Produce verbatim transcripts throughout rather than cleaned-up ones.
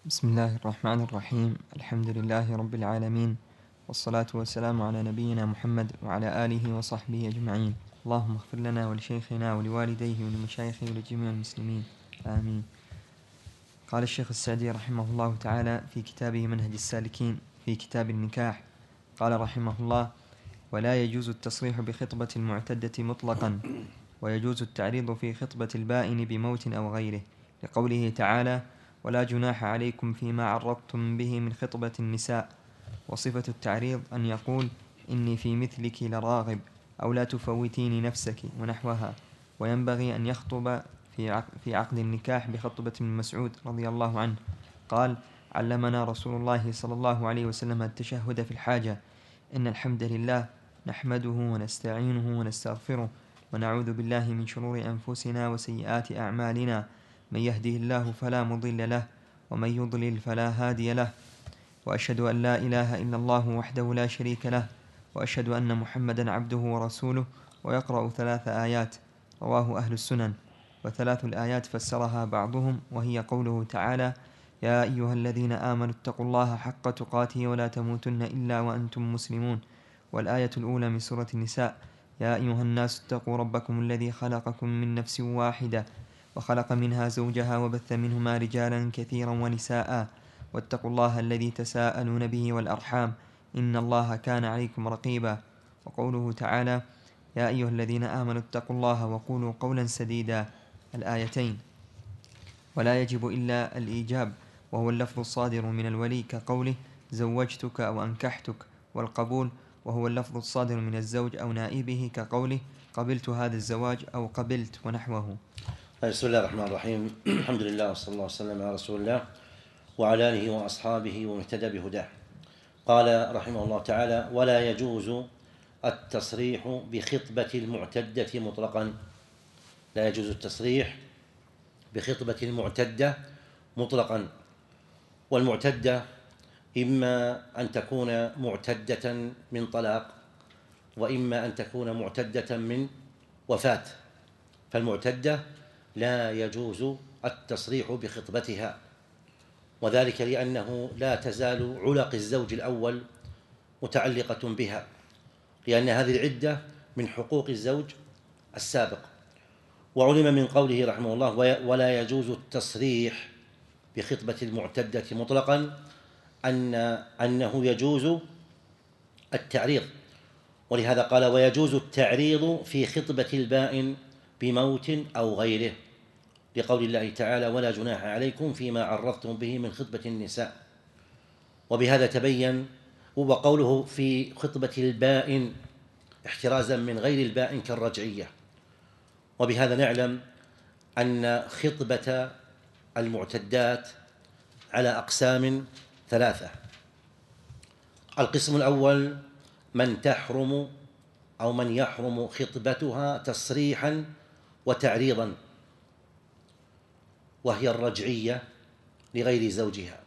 بسم الله الرحمن الرحيم. الحمد لله رب العالمين، والصلاة والسلام على نبينا محمد وعلى آله وصحبه أجمعين. اللهم اغفر لنا ولشيخنا ولوالديه ولمشايخه ولجميع المسلمين، آمين. قال الشيخ السعدي رحمه الله تعالى في كتابه منهج السالكين في كتاب النكاح، قال رحمه الله: ولا يجوز التصريح بخطبة المعتدة مطلقا، ويجوز التعريض في خطبة البائن بموت أو غيره، لقوله تعالى: ولا جناح عليكم فيما عرضتم به من خطبة النساء. وصفة التعريض أن يقول: إني في مثلك لراغب، أو لا تفوتيني نفسك، ونحوها. وينبغي أن يخطب في عقد النكاح بخطبة ابن مسعود رضي الله عنه قال: علمنا رسول الله صلى الله عليه وسلم التشهد في الحاجة: إن الحمد لله نحمده ونستعينه ونستغفره ونعوذ بالله من شرور أنفسنا وسيئات أعمالنا، من يهده الله فلا مضل له، ومن يضلل فلا هادي له، وأشهد أن لا إله إلا الله وحده لا شريك له، وأشهد أن محمدا عبده ورسوله. ويقرأ ثلاث آيات، رواه أهل السنن. وثلاث الآيات فسرها بعضهم، وهي قوله تعالى: يا أيها الذين آمنوا اتقوا الله حق تقاته ولا تموتن إلا وأنتم مسلمون. والآية الأولى من سورة النساء: يا أيها الناس اتقوا ربكم الذي خلقكم من نفس واحدة وخلق منها زوجها وبث منهما رجالا كثيرا ونساء، واتقوا الله الذي تساءلون به والأرحام، إن الله كان عليكم رقيبا. وقوله تعالى: يا أيها الذين آمنوا اتقوا الله وقولوا قولا سديدا، الآيتين. ولا يجب إلا الإيجاب، وهو اللفظ الصادر من الولي كقوله: زوجتك أو أنكحتك. والقبول، وهو اللفظ الصادر من الزوج أو نائبه كقوله: قبلت هذا الزواج أو قبلت، ونحوه. بسم الله الرحمن الرحيم. الحمد لله وصلى الله وسلم على رسول الله وعلى آله وأصحابه ومن اهتدى بهداه. قال رحمه الله تعالى: ولا يجوز التصريح بخطبة المعتدة مطلقا. لا يجوز التصريح بخطبة المعتدة مطلقا. والمعتدة إما أن تكون معتدة من طلاق، وإما أن تكون معتدة من وفاة. فالمعتدة لا يجوز التصريح بخطبتها، وذلك لأنه لا تزال علق الزوج الأول متعلقة بها، لأن هذه العدة من حقوق الزوج السابق. وعلم من قوله رحمه الله: ولا يجوز التصريح بخطبة المعتدة مطلقا أن أنه يجوز التعريض، ولهذا قال: ويجوز التعريض في خطبة البائن بموت أو غيره، لقول الله تعالى: ولا جناح عليكم فيما عرضتم به من خطبة النساء. وبهذا تبين. وقوله في خطبة البائن احترازا من غير البائن كالرجعية. وبهذا نعلم أن خطبة المعتدات على أقسام ثلاثة. القسم الأول: من تحرم أو من يحرم خطبتها تصريحا وتعريضا، وهي الرجعية لغير زوجها.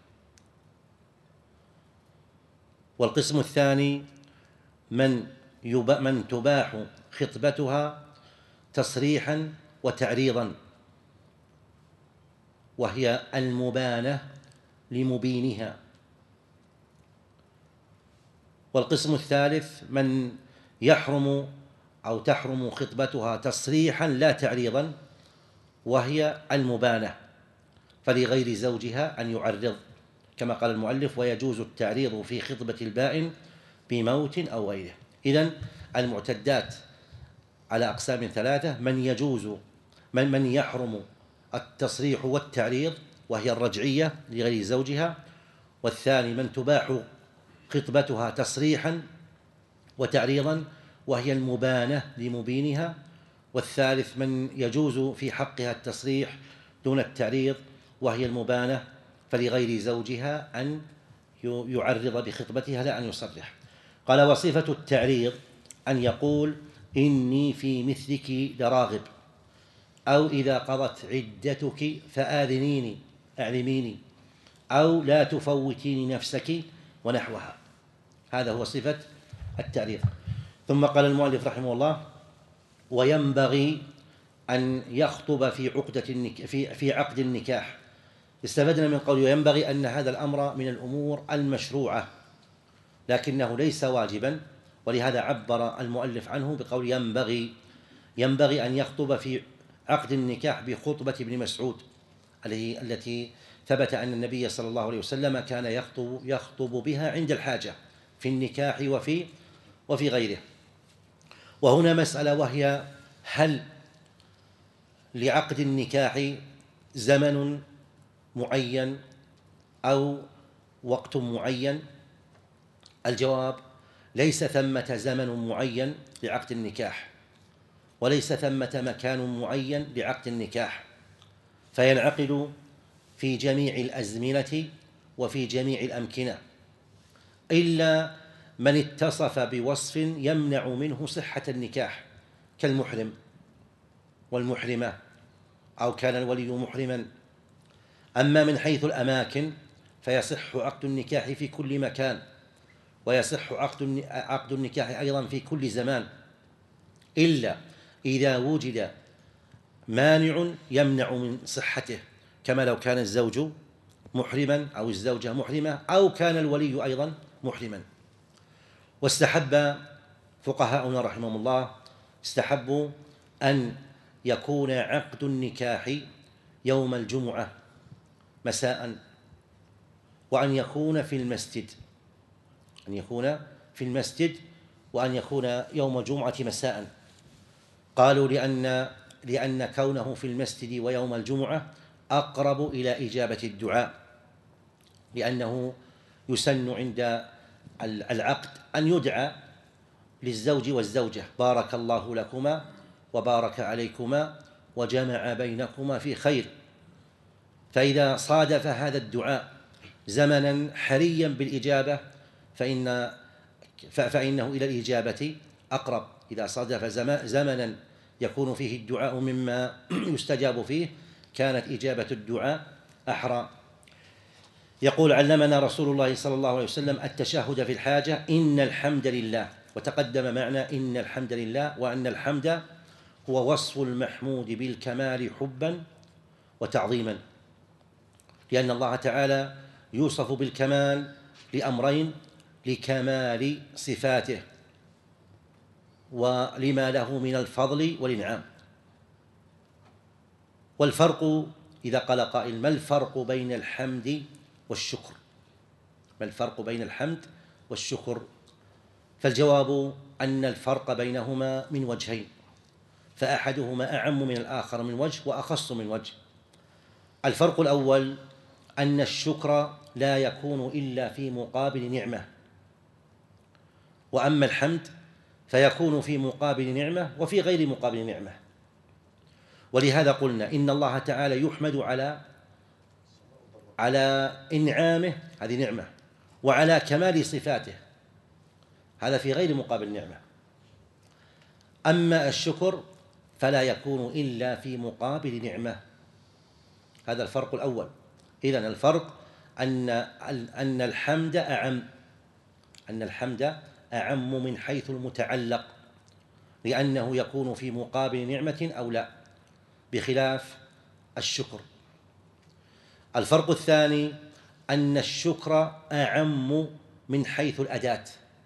والقسم الثاني: من من تباح خطبتها تصريحا وتعريضا، وهي المبانة لمبينها. والقسم الثالث: من يحرم أو تحرم خطبتها تصريحا لا تعريضا، وهي المبانة، فلغير زوجها أن يعرض، كما قال المؤلف: ويجوز التعريض في خطبة البائن بموت أو غيره. إذن المعتدات على أقسام ثلاثة: من يجوز من من يحرم التصريح والتعريض، وهي الرجعية لغير زوجها. والثاني: من تباح خطبتها تصريحا وتعريضا، وهي المبانة لمبينها. والثالث: من يجوز في حقها التصريح دون التعريض، وهي المبانة، فلغير زوجها أن يعرض بخطبتها لا أن يصرح. قال: وصفة التعريض أن يقول: إني في مثلك لراغب، أو إذا قضت عدتك فآذنيني أعلميني، أو لا تفوتيني نفسك، ونحوها. هذا هو صفة التعريض. ثم قال المؤلف رحمه الله: وينبغي أن يخطب في عقدة النك... في في عقد النكاح استفدنا من قوله ينبغي أن هذا الأمر من الأمور المشروعة لكنه ليس واجبا، ولهذا عبر المؤلف عنه بقول ينبغي ينبغي أن يخطب في عقد النكاح بخطبة ابن مسعود التي ثبت أن النبي صلى الله عليه وسلم كان يخطب, يخطب بها عند الحاجة في النكاح وفي, وفي غيره. وهنا مسألة، وهي هل لعقد النكاح زمن معين أو وقت معين؟ الجواب: ليس ثمة زمن معين لعقد النكاح، وليس ثمة مكان معين لعقد النكاح، فينعقد في جميع الأزمنة وفي جميع الأمكنة، إلا من اتصف بوصف يمنع منه صحة النكاح كالمحرم والمحرمة، أو كان الولي محرما. أما من حيث الأماكن فيصح عقد النكاح في كل مكان، ويصح عقد النكاح أيضا في كل زمان، إلا إذا وجد مانع يمنع من صحته، كما لو كان الزوج محرما أو الزوجة محرمة أو كان الولي أيضا محرما. واستحب فقهاؤنا رحمهم الله استحبوا أن يكون عقد النكاح يوم الجمعة مساء، وأن يكون في المسجد أن يكون في المسجد وأن يكون يوم الجمعة مساء. قالوا لأن لأن كونه في المسجد ويوم الجمعة أقرب إلى إجابة الدعاء، لأنه يسن عند العقد أن يدعى للزوج والزوجة: بارك الله لكما وبارك عليكما وجمع بينكما في خير. فإذا صادف هذا الدعاء زمنا حريا بالإجابة فإن فإنه إلى الإجابة أقرب. إذا صادف زمنا يكون فيه الدعاء مما يستجاب فيه كانت إجابة الدعاء أحرى. يقول: علمنا رسول الله صلى الله عليه وسلم التشهد في الحاجة: إن الحمد لله. وتقدم معنى إن الحمد لله، وأن الحمد هو وصف المحمود بالكمال حبا وتعظيما، لأن الله تعالى يوصف بالكمال لأمرين: لكمال صفاته ولما له من الفضل والإنعام. والفرق، إذا قال قائل: ما الفرق بين الحمد والشكر؟ ما الفرق بين الحمد والشكر؟ فالجواب أن الفرق بينهما من وجهين، فأحدهما أعم من الآخر من وجه وأخص من وجه. الفرق الأول أن الشكر لا يكون إلا في مقابل نعمة، وأما الحمد فيكون في مقابل نعمة وفي غير مقابل نعمة. ولهذا قلنا إن الله تعالى يحمد على على إنعامه، هذه نعمة، وعلى كمال صفاته، هذا في غير مقابل نعمة. أما الشكر فلا يكون إلا في مقابل نعمة، هذا الفرق الأول. إذن الفرق أن أن الحمد أعم أن الحمد أعم من حيث المتعلق، لأنه يكون في مقابل نعمة أو لا، بخلاف الشكر. الفرق الثاني أن الشكر أعم من حيث الأداة،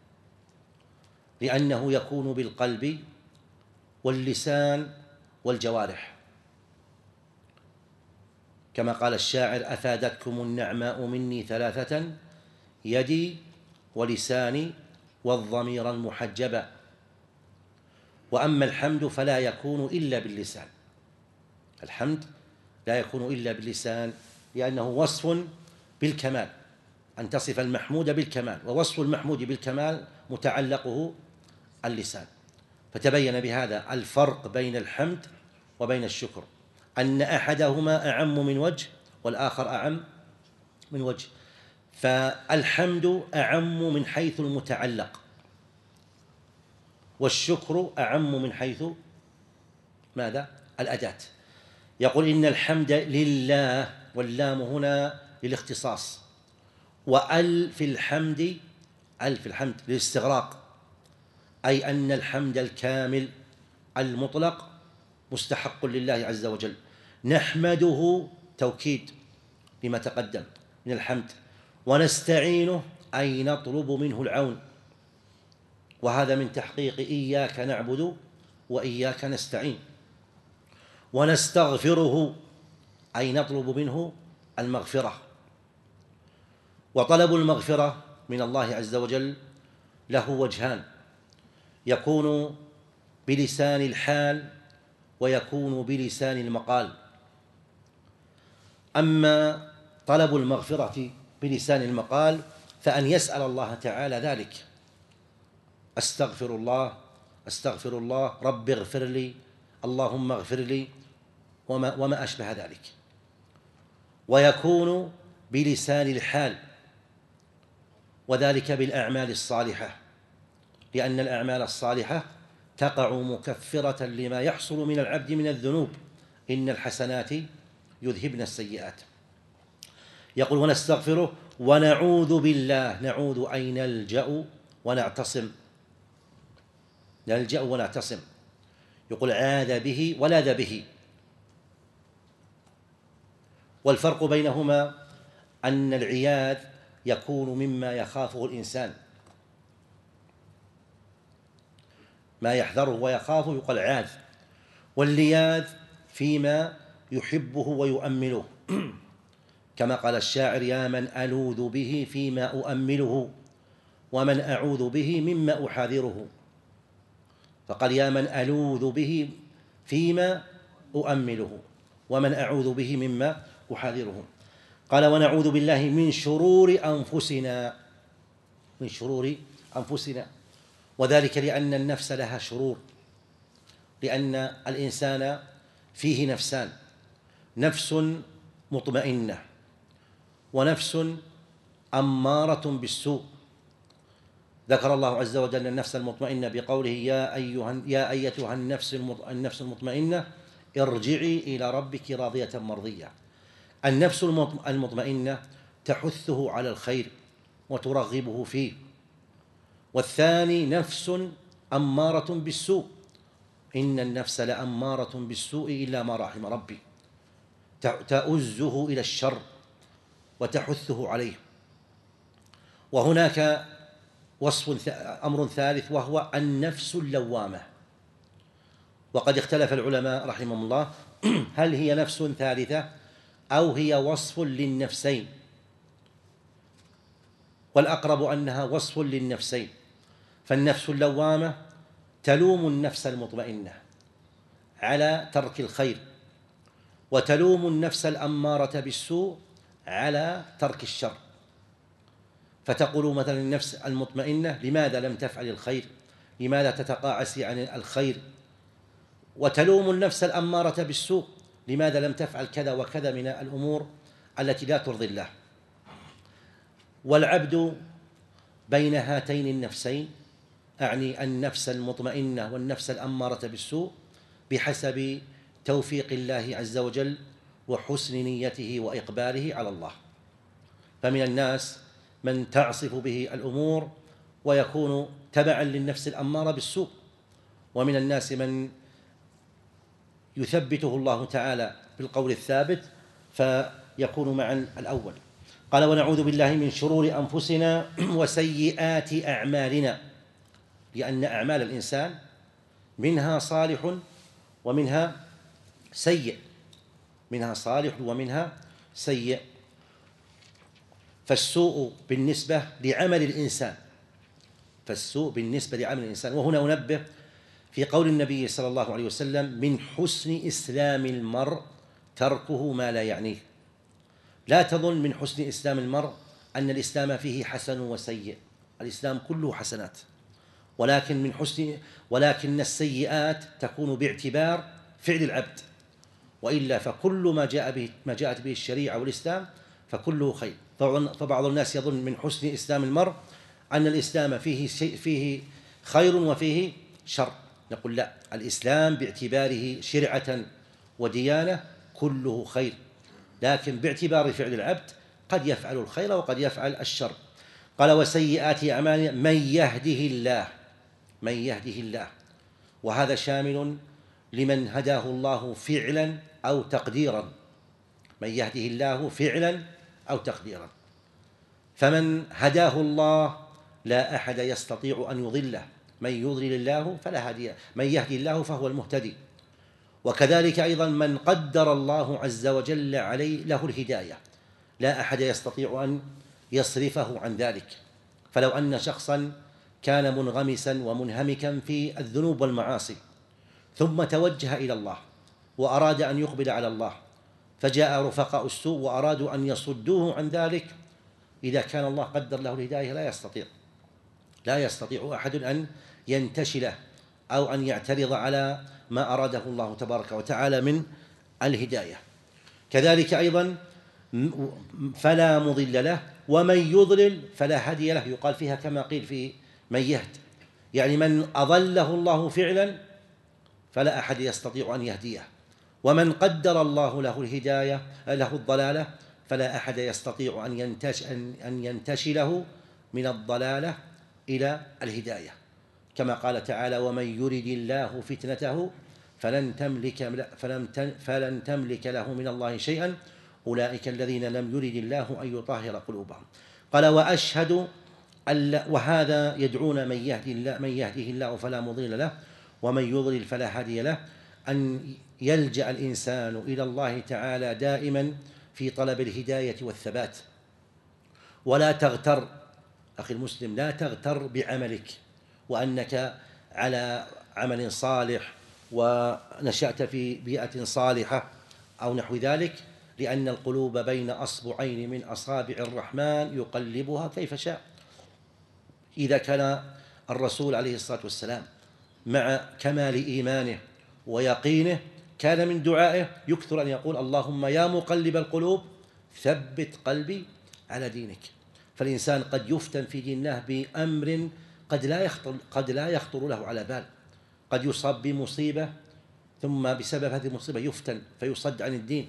لأنه يكون بالقلب واللسان والجوارح، كما قال الشاعر: أفادتكم النعماء مني ثلاثة: يدي ولساني والضمير المحجبة. وأما الحمد فلا يكون إلا باللسان، الحمد لا يكون إلا باللسان، لأنه وصف بالكمال، أن تصف المحمود بالكمال، ووصف المحمود بالكمال متعلقه اللسان. فتبين بهذا الفرق بين الحمد وبين الشكر، أن أحدهما أعم من وجه والآخر أعم من وجه. فالحمد أعم من حيث المتعلق، والشكر أعم من حيث ماذا؟ الأداة. يقول: إن الحمد لله، واللام هنا للاختصاص، وأل في الحمد أل في الحمد للاستغراق، أي أن الحمد الكامل المطلق مستحق لله عز وجل. نحمده توكيد، لما تقدم من الحمد، ونستعينه أي نطلب منه العون، وهذا من تحقيق إياك نعبد وإياك نستعين. ونستغفره أي نطلب منه المغفرة. وطلب المغفرة من الله عز وجل له وجهان، يكون بلسان الحال ويكون بلسان المقال. أما طلب المغفرة بلسان المقال فأن يسأل الله تعالى ذلك: أستغفر الله أستغفر الله رب اغفر لي، اللهم اغفر لي، وما, وما أشبه ذلك. ويكون بلسان الحال، وذلك بالأعمال الصالحة، لأن الأعمال الصالحة تقع مكفرة لما يحصل من العبد من الذنوب، إن الحسنات يذهبن السيئات. يقول: ونستغفره ونعوذ بالله. نعوذ أي نلجأ ونعتصم، نلجأ ونعتصم. يقول: عاذ به ولاذ به. والفرق بينهما أن العياذ يكون مما يخافه الإنسان، ما يحذره ويخافه يقال عاذ، واللياذ فيما يحبه ويؤمله، كما قال الشاعر: يا من ألوذ به فيما أؤمله، ومن أعوذ به مما أحاذره. فقال: يا من ألوذ به فيما أؤمله، ومن أعوذ به مما أحاذره. قال: ونعوذ بالله من شرور أنفسنا، من شرور أنفسنا، وذلك لأن النفس لها شرور، لأن الإنسان فيه نفسان: نفس مطمئنة ونفس أمارة بالسوء. ذكر الله عز وجل النفس المطمئنة بقوله: يا أيها يا أيتها النفس النفس المطمئنة ارجعي إلى ربك راضية مرضية. النفس المطمئنة تحثه على الخير وترغبه فيه. والثاني نفس أمارة بالسوء، إن النفس لأمارة بالسوء إلا ما رحم ربي، تؤزه إلى الشر وتحثه عليه. وهناك وصف أمر ثالث، وهو النفس اللوامة. وقد اختلف العلماء رحمهم الله هل هي نفس ثالثة أو هي وصف للنفسين، والأقرب أنها وصف للنفسين. فالنفس اللوامة تلوم النفس المطمئنة على ترك الخير، وتلوم النفس الأمارة بالسوء على ترك الشر. فتقول مثلا النفس المطمئنة: لماذا لم تفعل الخير؟ لماذا تتقاعسي عن الخير؟ وتلوم النفس الأمارة بالسوء: لماذا لم تفعل كذا وكذا من الأمور التي لا ترضي الله؟ والعبد بين هاتين النفسين، أعني النفس المطمئنة والنفس الأمارة بالسوء، بحسب توفيق الله عز وجل وحسن نيته وإقباله على الله. فمن الناس من تعصف به الأمور ويكون تبعا للنفس الأمارة بالسوء، ومن الناس من يثبته الله تعالى بالقول الثابت فيكون معا الأول. قال: ونعوذ بالله من شرور أنفسنا وسيئات أعمالنا، لأن أعمال الإنسان منها صالح ومنها سيء، منها صالح ومنها سيء. فالسوء بالنسبة لعمل الإنسان، فالسوء بالنسبة لعمل الإنسان. وهنا أنبه في قول النبي صلى الله عليه وسلم: من حسن إسلام المرء تركه ما لا يعنيه. لا تظن من حسن إسلام المرء أن الإسلام فيه حسن وسيء، الإسلام كله حسنات، ولكن من حسن ولكن السيئات تكون باعتبار فعل العبد، وإلا فكل ما جاء به ما جاءت به الشريعة والإسلام فكله خير. فبعض الناس يظن من حسن إسلام المرء أن الإسلام فيه شيء فيه خير وفيه شر. نقول لا، الإسلام باعتباره شرعة وديانة كله خير، لكن باعتبار فعل العبد قد يفعل الخير وقد يفعل الشر. قال: وسيئات أعمالنا من يهده الله، من يهده الله، وهذا شامل لمن هداه الله فعلا أو تقديرا. من يهده الله فعلا أو تقديرا. فمن هداه الله لا أحد يستطيع أن يضله، من يضلل الله فلا هادي، من يهدي الله فهو المهتدي. وكذلك أيضا من قدر الله عز وجل عليه له الهداية لا أحد يستطيع أن يصرفه عن ذلك. فلو أن شخصا كان منغمسا ومنهمكا في الذنوب والمعاصي ثم توجه إلى الله وأراد أن يقبل على الله، فجاء رفقاء السوء وأرادوا أن يصدوه عن ذلك، إذا كان الله قدر له الهداية لا يستطيع لا يستطيع أحد أن ينتشله أو أن يعترض على ما أراده الله تبارك وتعالى من الهداية. كذلك أيضا فلا مضل له، ومن يضلل فلا هادي له، يقال فيها كما قيل في من يهد، يعني من أضله الله فعلا فلا أحد يستطيع أن يهديه، ومن قدر الله له الهداية له الضلالة فلا أحد يستطيع أن ينتش أن ينتشله من الضلالة إلى الهداية، كما قال تعالى: ومن يرد الله فتنته فلن تملك فلن تملك له من الله شيئا أولئك الذين لم يرد الله أن يطهر قلوبهم. قال: وأشهد أن، وهذا يدعون من يهدي الله من يهده الله فلا مضل له ومن يضلل فلا هادي له، أن يلجأ الإنسان إلى الله تعالى دائما في طلب الهداية والثبات، ولا تغتر أخي المسلم، لا تغتر بعملك وأنك على عمل صالح ونشأت في بيئة صالحة أو نحو ذلك، لأن القلوب بين أصبعين من أصابع الرحمن يقلبها كيف شاء. إذا كان الرسول عليه الصلاة والسلام مع كمال إيمانه ويقينه كان من دعائه يكثر أن يقول: اللهم يا مقلب القلوب ثبت قلبي على دينك. فالإنسان قد يفتن في دين الله بأمر قد لا يخطر قد لا يخطر له على بال، قد يصاب بمصيبة ثم بسبب هذه المصيبة يفتن فيصد عن الدين،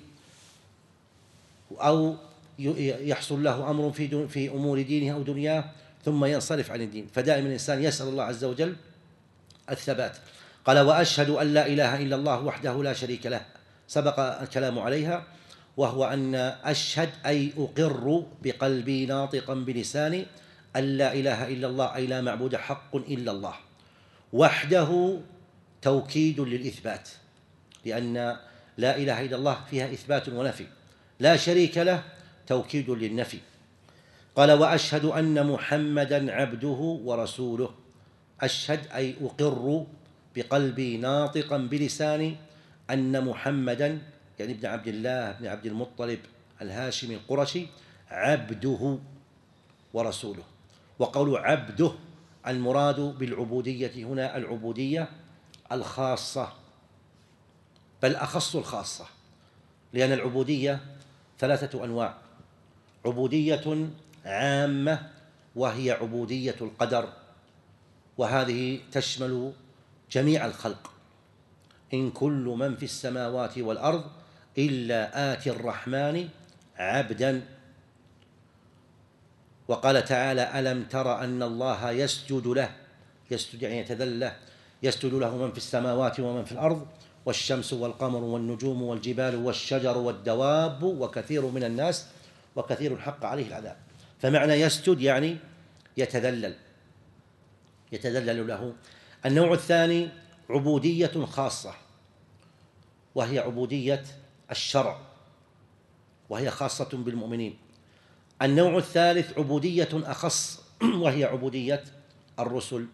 أو يحصل له أمر في في أمور دينه أو دنياه ثم ينصرف عن الدين. فدائما الإنسان يسأل الله عز وجل الثبات. قال: وأشهد أن لا إله إلا الله وحده لا شريك له، سبق الكلام عليها، وهو أن أشهد أي أقر بقلبي ناطقا بلساني أن لا إله إلا الله، أي لا معبود حق إلا الله. وحده توكيد للإثبات، لأن لا إله إلا الله فيها إثبات ونفي، لا شريك له توكيد للنفي. قال: وأشهد أن محمدا عبده ورسوله. أشهد أي أقر بقلبي ناطقا بلساني أن محمدا يعني ابن عبد الله بن عبد المطلب الهاشمي القرشي عبده ورسوله. وقول عبده المراد بالعبودية هنا العبودية الخاصة، بل أخص الخاصة، لأن العبودية ثلاثة أنواع: عبودية عامة وهي عبودية القدر، وهذه تشمل جميع الخلق: إن كل من في السماوات والأرض إلا آتي الرحمن عبدا. وقال تعالى: ألم تر أن الله يسجد له، يسجد يعني يتذلل له، يسجد له من في السماوات ومن في الأرض، والشمس والقمر والنجوم والجبال والشجر والدواب وكثير من الناس وكثير حق عليه العذاب. فمعنى يسجد يعني يتذلل يتذلل له. النوع الثاني عبودية خاصة، وهي عبودية الشرع، وهي خاصة بالمؤمنين. النوع الثالث عبودية أخص، وهي عبودية الرسل.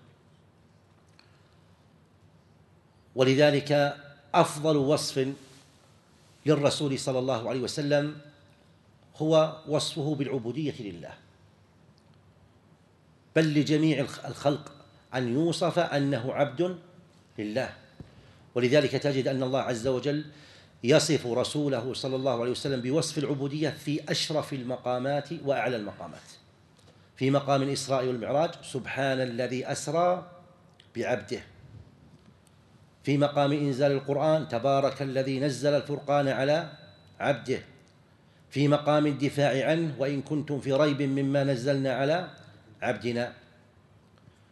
ولذلك أفضل وصف للرسول صلى الله عليه وسلم هو وصفه بالعبودية لله، بل لجميع الخلق أن يوصف أنه عبد لله. ولذلك تجد أن الله عز وجل يصف رسوله صلى الله عليه وسلم بوصف العبودية في أشرف المقامات وأعلى المقامات. في مقام الإسراء والمعراج: سبحان الذي أسرى بعبده. في مقام إنزال القرآن: تبارك الذي نزل الفرقان على عبده. في مقام الدفاع عنه: وإن كنتم في ريب مما نزلنا على عبدنا.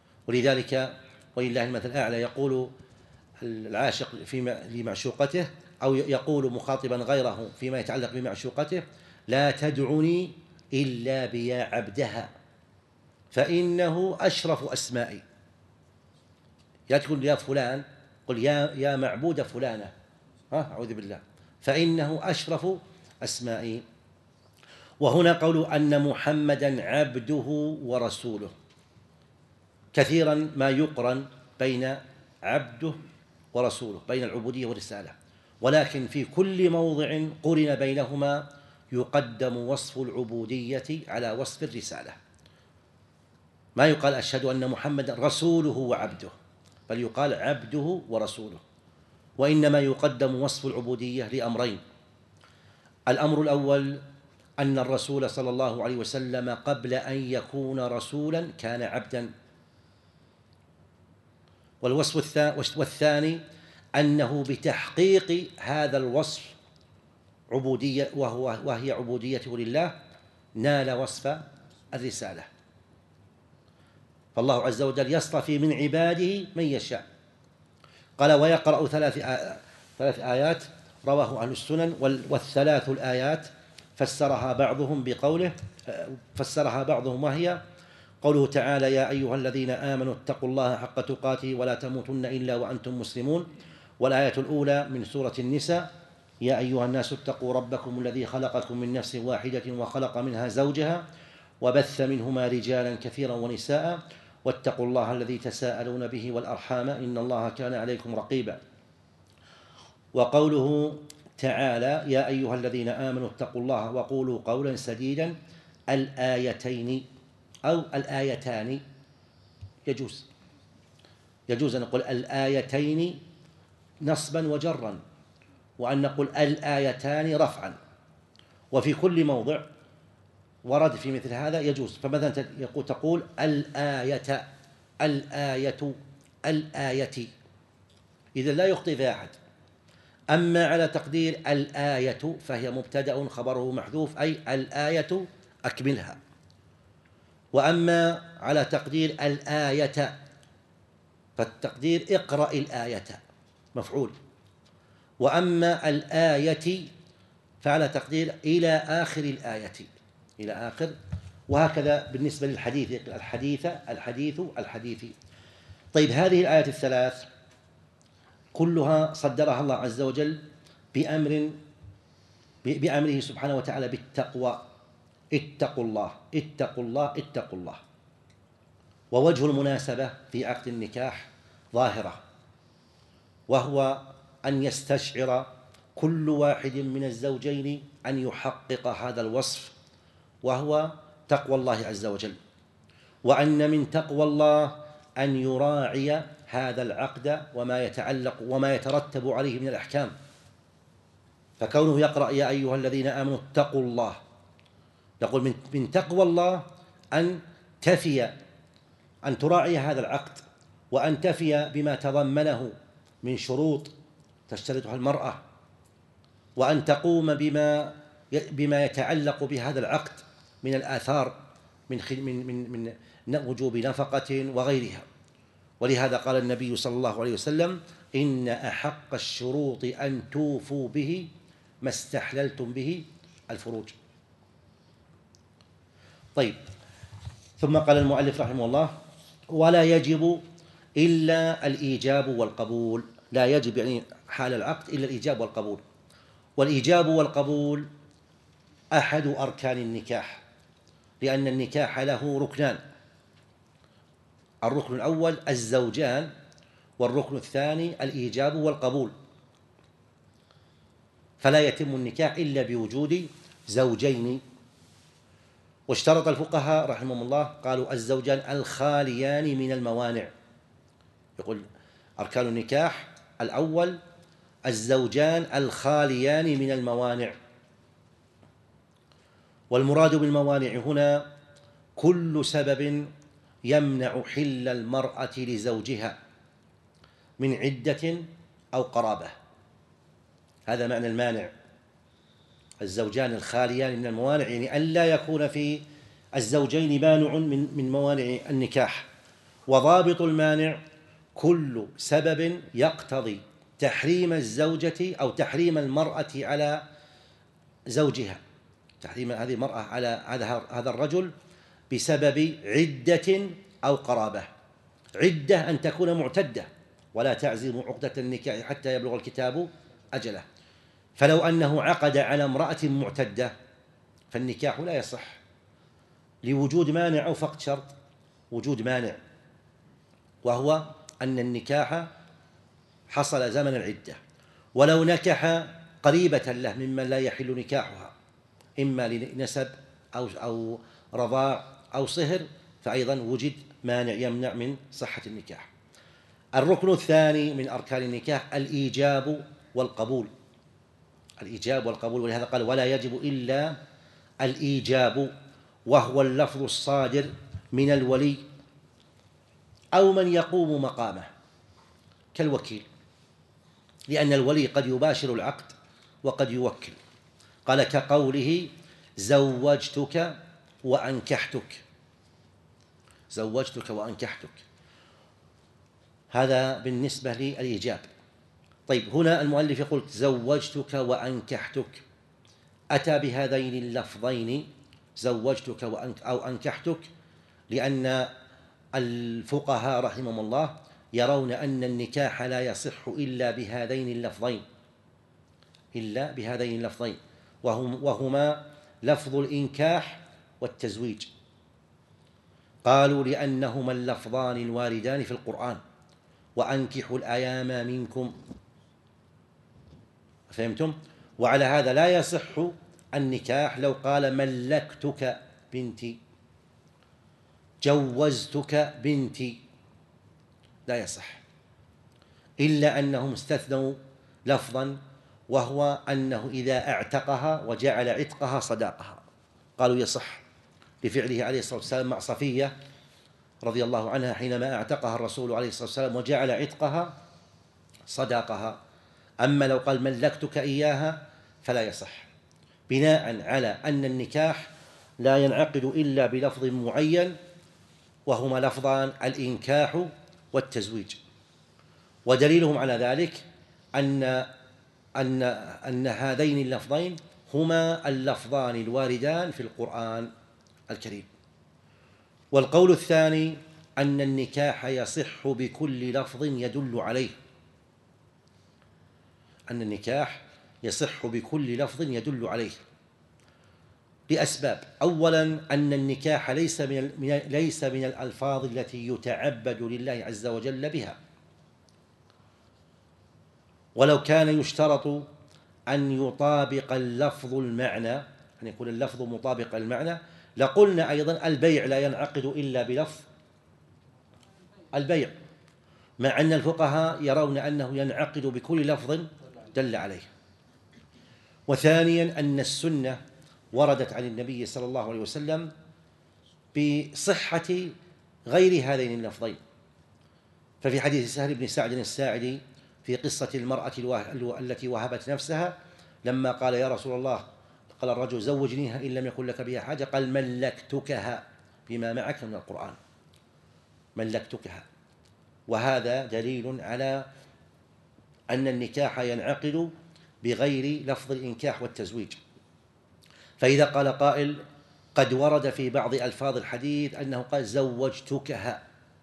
ولذلك ولله المثل الأعلى يقول العاشق في لمعشوقته: أو يقول مخاطبا غيره فيما يتعلق بمعشوقته: لا تدعني إلا بيا عبدها فإنه أشرف أسمائي. لا تقول يا فلان، قل يا يا معبود فلانة، ها أعوذ بالله، فإنه أشرف أسمائي. وهنا قول أن محمدا عبده ورسوله، كثيرا ما يقرن بين عبده ورسوله، بين العبودية والرسالة، ولكن في كل موضع قرن بينهما يقدم وصف العبودية على وصف الرسالة. ما يقال أشهد أن محمدا رسوله وعبده، بل يقال عبده ورسوله. وإنما يقدم وصف العبودية لأمرين: الأمر الأول أن الرسول صلى الله عليه وسلم قبل أن يكون رسولا كان عبدا، والوصف والثاني أنه بتحقيق هذا الوصف عبودية، وهو وهي عبوديته لله، نال وصف الرسالة. فالله عز وجل يصطفي من عباده من يشاء. قال: ويقرأ ثلاث ثلاث آيات رواه أهل السنن، والثلاث الآيات فسرها بعضهم بقوله فسرها بعضهم وهي قوله تعالى: يا أيها الذين آمنوا اتقوا الله حق تقاته ولا تموتن إلا وأنتم مسلمون. والآية الأولى من سورة النساء: يا أيها الناس اتقوا ربكم الذي خلقكم من نفس واحدة وخلق منها زوجها وبث منهما رجالا كثيرا ونساء واتقوا الله الذي تساءلون به والأرحام إن الله كان عليكم رقيبا. وقوله تعالى: يا أيها الذين آمنوا اتقوا الله وقولوا قولا سديدا، الآيتين أو الآيتان يجوز يجوز أن نقول الآيتين نصبا وجرا، وأن نقول الآيتان رفعا، وفي كل موضع ورد في مثل هذا يجوز. فمثلا يقول تقول الآية الآية الآية، إذا لا يخطئ فيها أحد. أما على تقدير الآية فهي مبتدأ خبره محذوف، أي الآية أكملها. وأما على تقدير الآية فالتقدير اقرأ الآية مفعول. وأما الآية فعلى تقدير إلى آخر الآية، إلى آخر. وهكذا بالنسبة للحديث، الحديث الحديث الحديث. طيب، هذه الآيات الثلاث كلها صدرها الله عز وجل بأمر بأمره سبحانه وتعالى بالتقوى: اتقوا الله اتقوا الله اتقوا الله. ووجه المناسبة في عقد النكاح ظاهرة، وهو أن يستشعر كل واحد من الزوجين أن يحقق هذا الوصف، وهو تقوى الله عز وجل، وأن من تقوى الله أن يراعي هذا العقد وما يتعلق وما يترتب عليه من الأحكام. فكونه يقرأ يا أيها الذين آمنوا اتقوا الله، نقول من تقوى الله أن تفي أن تراعي هذا العقد، وأن تفي بما تضمنه من شروط تشترطها المرأة، وأن تقوم بما بما يتعلق بهذا العقد من الآثار من من من من وجوب نفقة وغيرها. ولهذا قال النبي صلى الله عليه وسلم: إن أحق الشروط أن توفوا به ما استحللتم به الفروج. طيب، ثم قال المؤلف رحمه الله: ولا يجب إلا الإيجاب والقبول. لا يجب يعني حال العقد إلا الإيجاب والقبول. والإيجاب والقبول أحد أركان النكاح، لأن النكاح له ركنان: الركن الأول الزوجان، والركن الثاني الإيجاب والقبول. فلا يتم النكاح إلا بوجود زوجين. واشترط الفقهاء رحمهم الله قالوا الزوجان الخاليان من الموانع. يقول أركان النكاح الأول الزوجان الخاليان من الموانع. والمراد بالموانع هنا كل سبب يمنع حل المرأة لزوجها من عدة أو قرابة، هذا معنى المانع. الزوجان الخاليان من الموانع يعني ألا يكون في الزوجين مانع من من موانع النكاح. وضابط المانع كل سبب يقتضي تحريم الزوجة أو تحريم المرأة على زوجها، تحريم هذه المرأة على هذا الرجل بسبب عدة أو قرابة. عدة أن تكون معتدة، ولا تعزم عقدة النكاح حتى يبلغ الكتاب أجله. فلو أنه عقد على امرأة معتدة فالنكاح لا يصح لوجود مانع أو فقد شرط. وجود مانع، وهو أن النكاح حصل زمن العدة، ولو نكح قريبة له ممن لا يحل نكاحها إما لنسب أو أو رضاع أو صهر، فأيضا وجد مانع يمنع من صحة النكاح. الركن الثاني من أركان النكاح الإيجاب والقبول. الإيجاب والقبول، ولهذا قال ولا يجب إلا الإيجاب، وهو اللفظ الصادر من الولي أو من يقوم مقامه كالوكيل، لأن الولي قد يباشر العقد وقد يوكل. قال كقوله زوجتك وأنكحتك، زوجتك وأنكحتك، هذا بالنسبة للإيجاب. طيب هنا المؤلف يقول زوجتك وأنكحتك، أتى بهذين اللفظين زوجتك أو أنكحتك لأن الفقهاء رحمهم الله يرون أن النكاح لا يصح إلا بهذين اللفظين، إلا بهذين اللفظين وهما لفظ الإنكاح والتزويج. قالوا لأنهما اللفظان الواردان في القرآن، وأنكحوا الأيام منكم، فهمتم؟ وعلى هذا لا يصح النكاح لو قال ملكتك بنتي، جوزتك بنتي، لا يصح، إلا أنهم استثنوا لفظا، وهو أنه إذا اعتقها وجعل عتقها صداقها قالوا يصح، لفعله عليه الصلاة والسلام مع صفية رضي الله عنها حينما اعتقها الرسول عليه الصلاة والسلام وجعل عتقها صداقها. أما لو قال ملكتك إياها فلا يصح، بناء على أن النكاح لا ينعقد إلا بلفظ معين، وهما لفظان الإنكاح والتزويج. ودليلهم على ذلك أن أن أن هذين اللفظين هما اللفظان الواردان في القرآن الكريم. والقول الثاني أن النكاح يصح بكل لفظ يدل عليه، أن النكاح يصح بكل لفظ يدل عليه لأسباب. أولا أن النكاح ليس من ليس من الألفاظ التي يتعبد لله عز وجل بها، ولو كان يشترط أن يطابق اللفظ المعنى، أن يكون اللفظ مطابق المعنى، لقلنا أيضا البيع لا ينعقد إلا بلفظ البيع، مع أن الفقهاء يرون أنه ينعقد بكل لفظ دل عليه. وثانيا أن السنة وردت عن النبي صلى الله عليه وسلم بصحة غير هذين اللفظين، ففي حديث سهل بن سعد الساعدي في قصة المرأة التي وهبت نفسها لما قال يا رسول الله، قال الرجل زوجنيها إن لم يكن لك بها حاجة، قال ملكتكها بما معك من القرآن، ملكتكها. وهذا دليل على أن النكاح ينعقد بغير لفظ الإنكاح والتزويج. فإذا قال قائل قد ورد في بعض ألفاظ الحديث أنه قال زوجتكها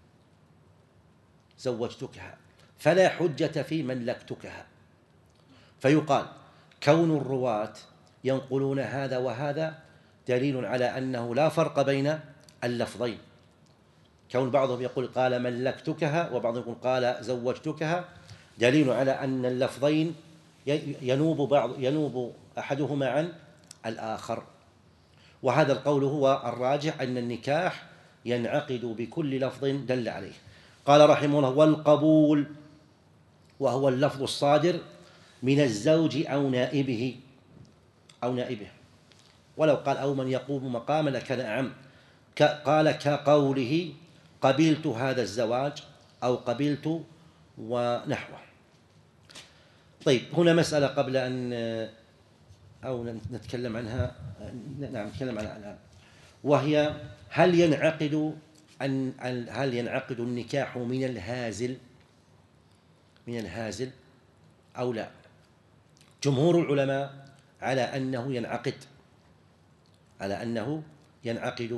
زوجتكها فلا حجة في ملكتكها، فيقال كون الرواة ينقلون هذا وهذا دليل على أنه لا فرق بين اللفظين، كون بعضهم يقول قال ملكتكها وبعضهم يقول قال زوجتكها دليل على أن اللفظين ينوب بعض ينوب أحدهما عن الآخر. وهذا القول هو الراجح، أن النكاح ينعقد بكل لفظ دل عليه. قال رحمه الله والقبول، وهو اللفظ الصادر من الزوج أو نائبه أو نائبه، ولو قال أو من يقوم مقام لكان أعم. قال كقوله قبلت هذا الزواج أو قبلت ونحوه. طيب هنا مسألة قبل أن أو نتكلم عنها، نعم نتكلم عنها الآن، وهي هل ينعقد أن هل ينعقد النكاح من الهازل من الهازل أو لا؟ جمهور العلماء على أنه ينعقد، على أنه ينعقد،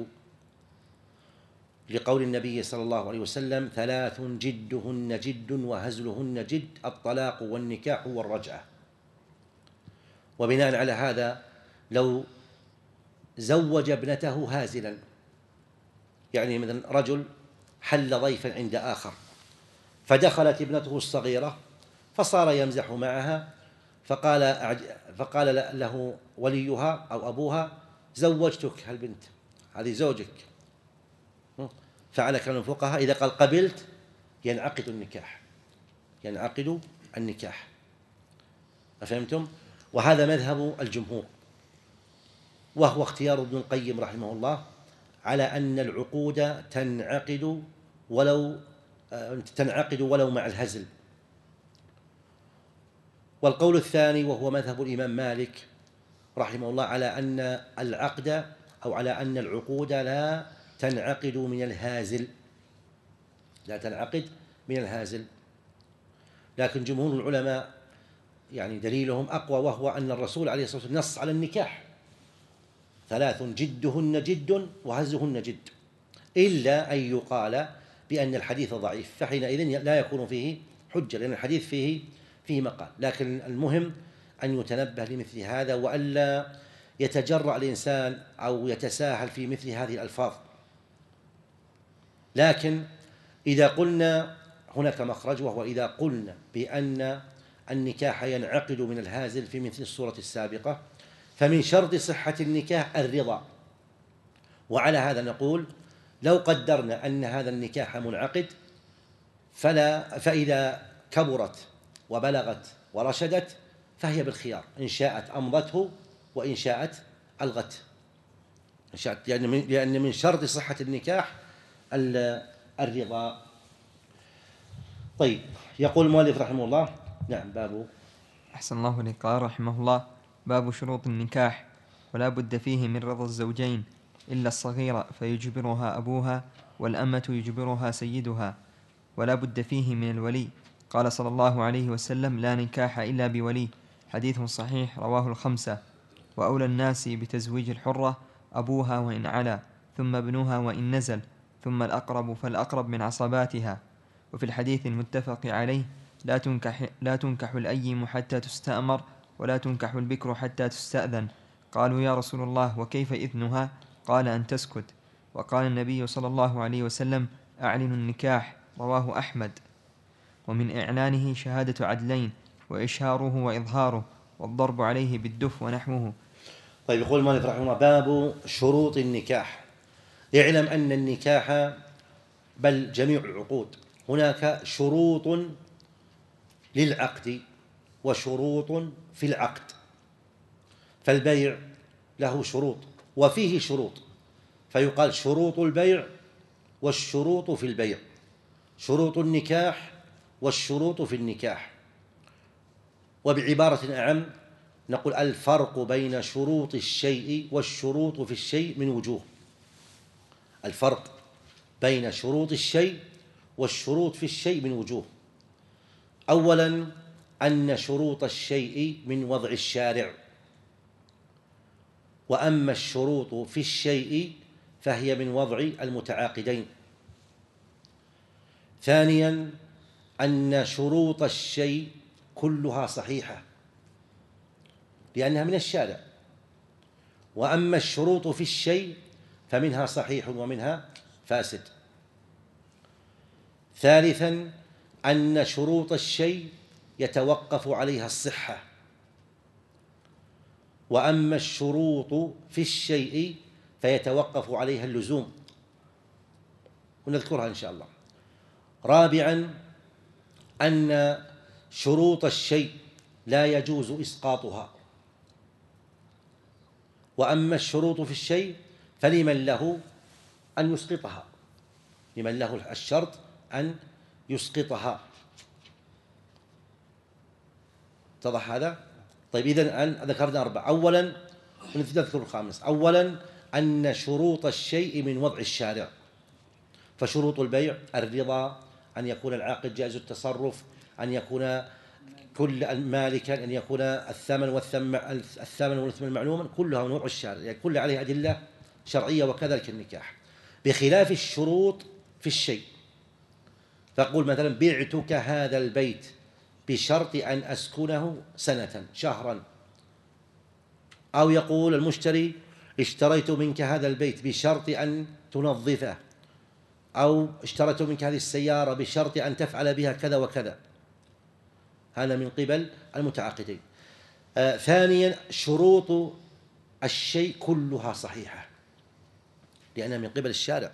لقول النبي صلى الله عليه وسلم: ثلاث جدهن جد وهزلهن جد، الطلاق والنكاح والرجعة. وبناء على هذا لو زوج ابنته هازلا، يعني مثلا رجل حل ضيفا عند آخر فدخلت ابنته الصغيرة فصار يمزح معها، فقال فقال له وليها أو أبوها: زوجتك هالبنت، هذه زوجك. فعلى كلام الفقهاء إذا قال قبلت ينعقد النكاح، ينعقد النكاح. أفهمتم؟ وهذا مذهب الجمهور، وهو اختيار ابن القيم رحمه الله، على أن العقود تنعقد ولو تنعقد ولو مع الهزل. والقول الثاني وهو مذهب الإمام مالك رحمه الله على أن العقد أو على أن العقود لا تنعقد من الهازل، لا تنعقد من الهازل. لكن جمهور العلماء يعني دليلهم أقوى، وهو أن الرسول عليه الصلاة والسلام نص على النكاح: ثلاث جدهن جد وهزهن جد، إلا أن يقال بأن الحديث ضعيف، فحينئذ لا يكون فيه حجة، لأن الحديث فيه فيه مقال. لكن المهم أن يتنبه لمثل هذا، وألا يتجرأ الإنسان أو يتساهل في مثل هذه الألفاظ. لكن إذا قلنا هناك مخرج، وهو إذا قلنا بأن النكاح ينعقد من الهازل في مثل الصورة السابقة، فمن شرط صحة النكاح الرضا. وعلى هذا نقول: لو قدرنا أن هذا النكاح منعقد فلا فإذا كبرت وبلغت ورشدت فهي بالخيار، إن شاءت أمضته وإن شاءت ألغت، إن شاءت، لأن من شرط صحة النكاح الرضا. طيب، يقول المؤلف رحمه الله: نعم، باب أحسن الله إليك. قال رحمه الله: باب شروط النكاح. ولا بد فيه من رضا الزوجين إلا الصغيرة فيجبرها أبوها، والأمة يجبرها سيدها. ولا بد فيه من الولي. قال صلى الله عليه وسلم: لا نكاح إلا بولي. حديث صحيح رواه الخمسة. وأولى الناس بتزويج الحرة أبوها وإن علا، ثم ابنها وإن نزل، ثم الأقرب فالأقرب من عصباتها. وفي الحديث المتفق عليه: لا تنكح, لا تنكح الأيم حتى تستأمر، ولا تنكح البكر حتى تستأذن. قالوا: يا رسول الله، وكيف إذنها؟ قال: أن تسكت. وقال النبي صلى الله عليه وسلم: أعلنوا النكاح. رواه أحمد. ومن إعلانه شهادة عدلين، وإشهاره وإظهاره، والضرب عليه بالدف ونحوه. طيب، يقول المؤلف رحمه الله: باب شروط النكاح. اعلم أن النكاح، بل جميع العقود، هناك شروط للعقد وشروط في العقد. فالبيع له شروط وفيه شروط، فيقال شروط البيع والشروط في البيع، شروط النكاح والشروط في النكاح. وبعبارة أعم نقول: الفرق بين شروط الشيء والشروط في الشيء من وجوه. الفرق بين شروط الشيء والشروط في الشيء من وجوه. أولا، أن شروط الشيء من وضع الشارع، وأما الشروط في الشيء فهي من وضع المتعاقدين. ثانيا، أن شروط الشيء كلها صحيحة لأنها من الشارع، وأما الشروط في الشيء فمنها صحيح ومنها فاسد. ثالثا، أن شروط الشيء يتوقف عليها الصحة، وأما الشروط في الشيء فيتوقف عليها اللزوم، ونذكرها إن شاء الله. رابعا، أن شروط الشيء لا يجوز إسقاطها، وأما الشروط في الشيء فلمن له أن يسقطها، لمن له الشرط أن يسقطها. اتضح هذا؟ طيب، إذن ذكرنا أربعة. أولا، نذكر الخامس. أولا، أن شروط الشيء من وضع الشارع. فشروط البيع الرضا، أن يكون العاقد جائز التصرف، أن يكون كل مالكا أن يكون الثمن والثمن الثمن والثمن معلوما، كلها من وقع الشارع، يعني كل عليه أدلة شرعية، وكذلك النكاح، بخلاف الشروط في الشيء. فأقول مثلا بعتك هذا البيت بشرط أن أسكنه سنة شهرا، أو يقول المشتري اشتريت منك هذا البيت بشرط أن تنظفه، أو اشتريت منك هذه السيارة بشرط أن تفعل بها كذا وكذا، هذا من قبل المتعاقدين. آه ثانيا شروط الشيء كلها صحيحة، لأنها من قبل الشارع،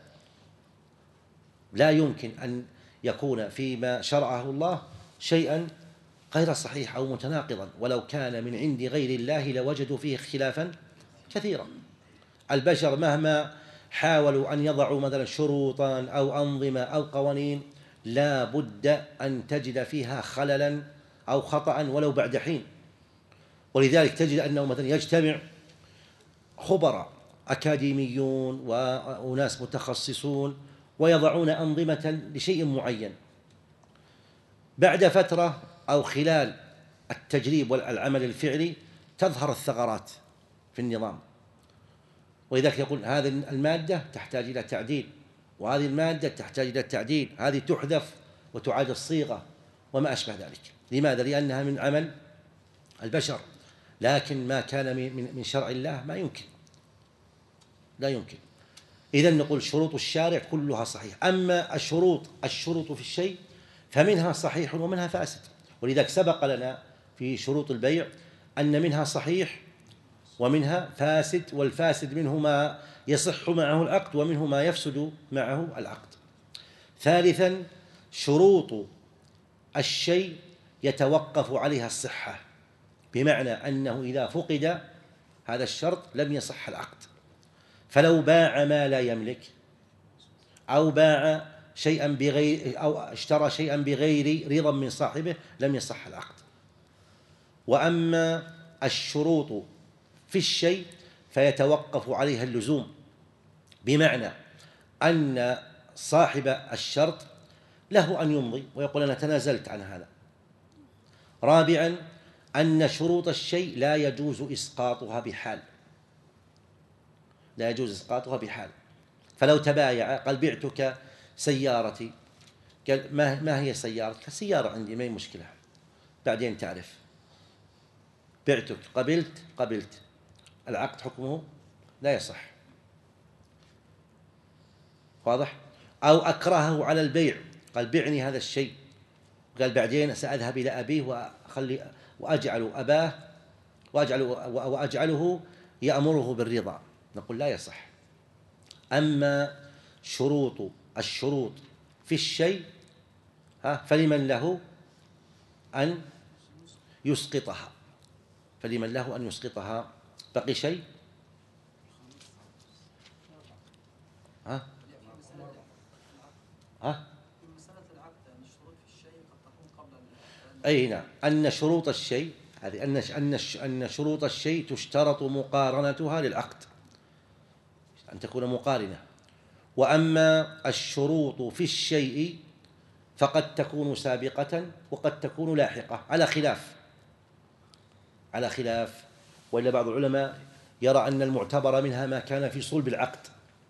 لا يمكن أن يكون فيما شرعه الله شيئا غير صحيح أو متناقضا، ولو كان من عند غير الله لوجدوا فيه اختلافا كثيرا. البشر مهما حاولوا أن يضعوا مثلا شروطا أو أنظمة أو قوانين، لا بد أن تجد فيها خللا أو خطأ ولو بعد حين. ولذلك تجد أنه مثلا يجتمع خبراء أكاديميون وناس متخصصون ويضعون أنظمة لشيء معين، بعد فترة أو خلال التجريب والعمل الفعلي تظهر الثغرات في النظام، ولذلك يقول هذه المادة تحتاج إلى تعديل، وهذه المادة تحتاج إلى تعديل، هذه تحذف وتعاد الصيغة وما أشبه ذلك. لماذا؟ لأنها من عمل البشر، لكن ما كان من شرع الله ما يمكن، لا يمكن. إذن نقول شروط الشارع كلها صحيحة. أما الشروط الشروط في الشيء فمنها صحيح ومنها فاسد، ولذلك سبق لنا في شروط البيع أن منها صحيح ومنها فاسد، والفاسد منه ما يصح معه العقد ومنه ما يفسد معه العقد. ثالثا شروط الشيء يتوقف عليها الصحة، بمعنى أنه إذا فقد هذا الشرط لم يصح العقد، فلو باع ما لا يملك أو باع شيئا بغير أو اشترى شيئا بغير رضا من صاحبه لم يصح العقد. وأما الشروط في الشيء فيتوقف عليها اللزوم، بمعنى أن صاحب الشرط له أن يمضي ويقول أنا تنازلت عن هذا. رابعا أن شروط الشيء لا يجوز إسقاطها بحال، لا يجوز إسقاطها بحال. فلو تبايع قال بعتك سيارتي، قال ما, ما هي سيارتك؟ سيارة عندي ما هي مشكلة، بعدين تعرف. بعتك قبلت قبلت العقد حكمه لا يصح، واضح؟ أو أكرهه على البيع، قال بعني هذا الشيء، قال بعدين سأذهب إلى أبيه وأخلي وأجعل أباه وأجعل وأجعله يأمره بالرضا، نقول لا يصح. أما شروط الشروط في الشيء فلمن له أن يسقطها، فلمن له أن يسقطها. بقي شيء؟ ها؟ ها؟ أي نعم، أن شروط الشيء هذه أن أن أن شروط الشيء تشترط مقارنتها للعقد، أن تكون مقارنة. وأما الشروط في الشيء فقد تكون سابقة وقد تكون لاحقة على خلاف على خلاف وإلا بعض العلماء يرى أن المعتبر منها ما كان في صلب العقد،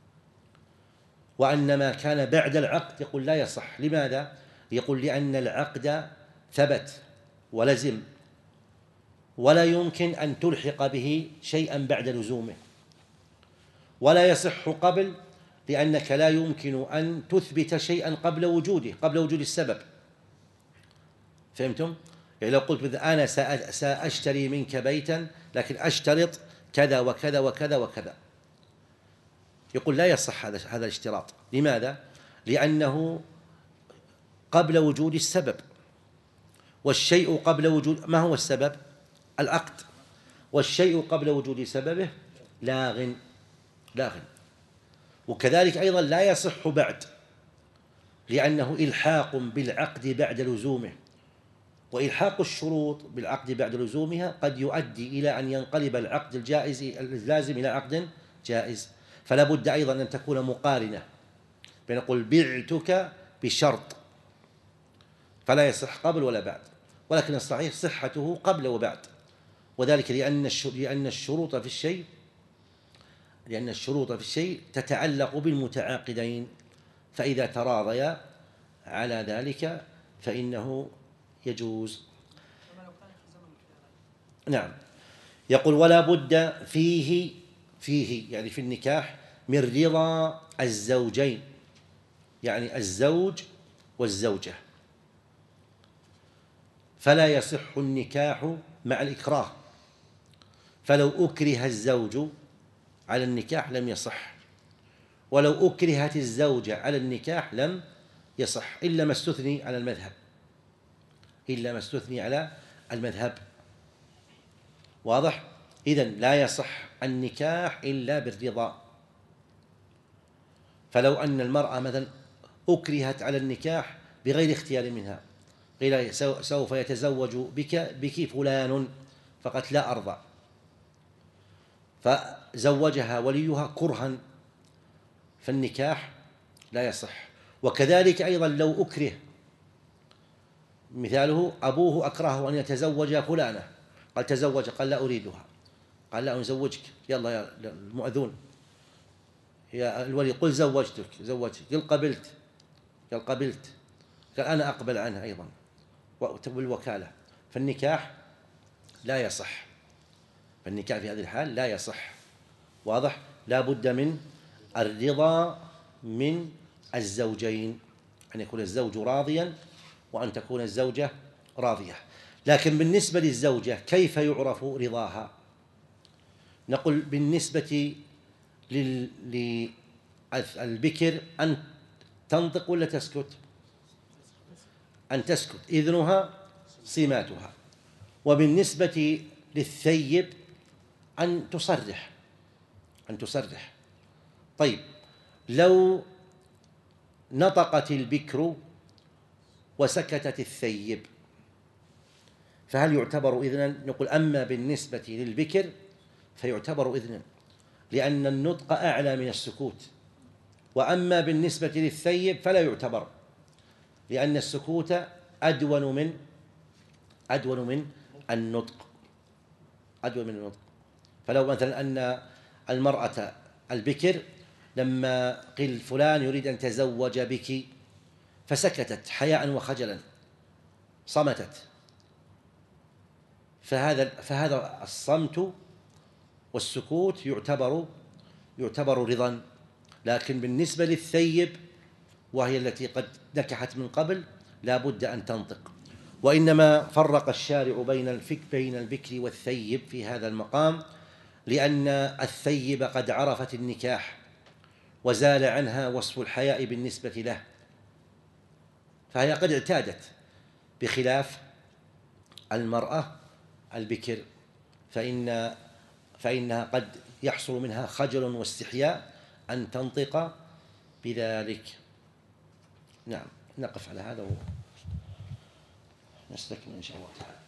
وأن ما كان بعد العقد يقول لا يصح. لماذا؟ يقول لأن العقد ثبت ولزم، ولا يمكن أن تلحق به شيئا بعد لزومه، ولا يصح قبل، لأنك لا يمكن أن تثبت شيئا قبل وجوده، قبل وجود السبب. فهمتم؟ يعني لو قلت أنا سأشتري منك بيتا لكن أشترط كذا وكذا وكذا وكذا، يقول لا يصح هذا هذا الاشتراط. لماذا؟ لأنه قبل وجود السبب، والشيء قبل وجود ما هو السبب؟ العقد، والشيء قبل وجود سببه لاغ لاغ. وكذلك أيضا لا يصح بعد، لأنه إلحاق بالعقد بعد لزومه، وإلحاق الشروط بالعقد بعد لزومها قد يؤدي إلى أن ينقلب العقد الجائز اللازم إلى عقد جائز. فلا بد أيضا أن تكون مقارنة، بنقول بعتك بشرط، فلا يصح قبل ولا بعد. ولكن الصحيح صحته قبل وبعد، وذلك لأن لأن الشروط في الشيء لأن الشروط في الشيء تتعلق بالمتعاقدين، فإذا تراضيا على ذلك فإنه يجوز. نعم. يقول ولا بد فيه فيه يعني في النكاح من رضا الزوجين، يعني الزوج والزوجة، فلا يصح النكاح مع الإكراه، فلو أكره الزوج على النكاح لم يصح، ولو أكرهت الزوجة على النكاح لم يصح، إلا ما استثني على المذهب إلا ما استثني على المذهب واضح؟ إذن لا يصح النكاح إلا بالرضا. فلو أن المرأة مثلا أكرهت على النكاح بغير اختيار منها، قيل سوف يتزوج بك بك فلان فقالت لا أرضى، فزوجها وليها كرها، فالنكاح لا يصح. وكذلك أيضا لو أكره، مثاله أبوه أكرهه أن يتزوج فلانة، قال تزوج، قال لا أريدها، قال لا أزوجك، يلا يا المؤذون يا الولي قل زوجتك زوجتك قل قبلت قل قبلت قال أنا أقبل عنها أيضا بالوكالة، فالنكاح لا يصح، فالنكاح في هذه الحال لا يصح واضح؟ لا بد من الرضا من الزوجين، أن يكون الزوج راضيا وأن تكون الزوجة راضية. لكن بالنسبة للزوجة كيف يعرف رضاها؟ نقول بالنسبة للبكر أن تنطق ولا تسكت؟ أن تسكت، إذنها صماتها. وبالنسبة للثيب أن تصرح أن تصرح طيب، لو نطقت البكر وسكتت الثيب فهل يعتبر إذنا؟ نقول أما بالنسبة للبكر فيعتبر إذنا، لأن النطق أعلى من السكوت، وأما بالنسبة للثيب فلا يعتبر، لأن السكوت أدون من أدون من النطق أدون من النطق. فلو مثلا أن المرأة البكر لما قيل فلان يريد أن يتزوج بك فسكتت حياء وخجلا، صمتت، فهذا فهذا الصمت والسكوت يعتبر يعتبر رضا. لكن بالنسبة للثيب وهي التي قد نكحت من قبل لا بد أن تنطق. وإنما فرق الشارع بين الفك بين البكر والثيب في هذا المقام، لأن الثيب قد عرفت النكاح وزال عنها وصف الحياء بالنسبة له، فهي قد اعتادت، بخلاف المرأة البكر فإن فإنها قد يحصل منها خجل واستحياء أن تنطق بذلك. نعم، نقف على هذا ونستكمل إن شاء الله تعالى.